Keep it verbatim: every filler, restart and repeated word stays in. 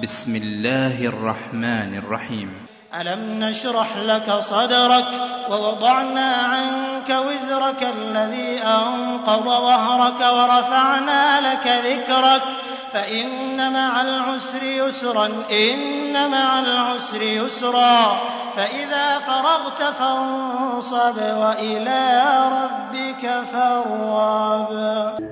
بسم الله الرحمن الرحيم. ألم نشرح لك صدرك ووضعنا عنك وزرك الذي أنقض ظهرك ورفعنا لك ذكرك فإن مع العسر يسرا إن مع العسر يسرا فإذا فرغت فانصب وإلى ربك فارغب.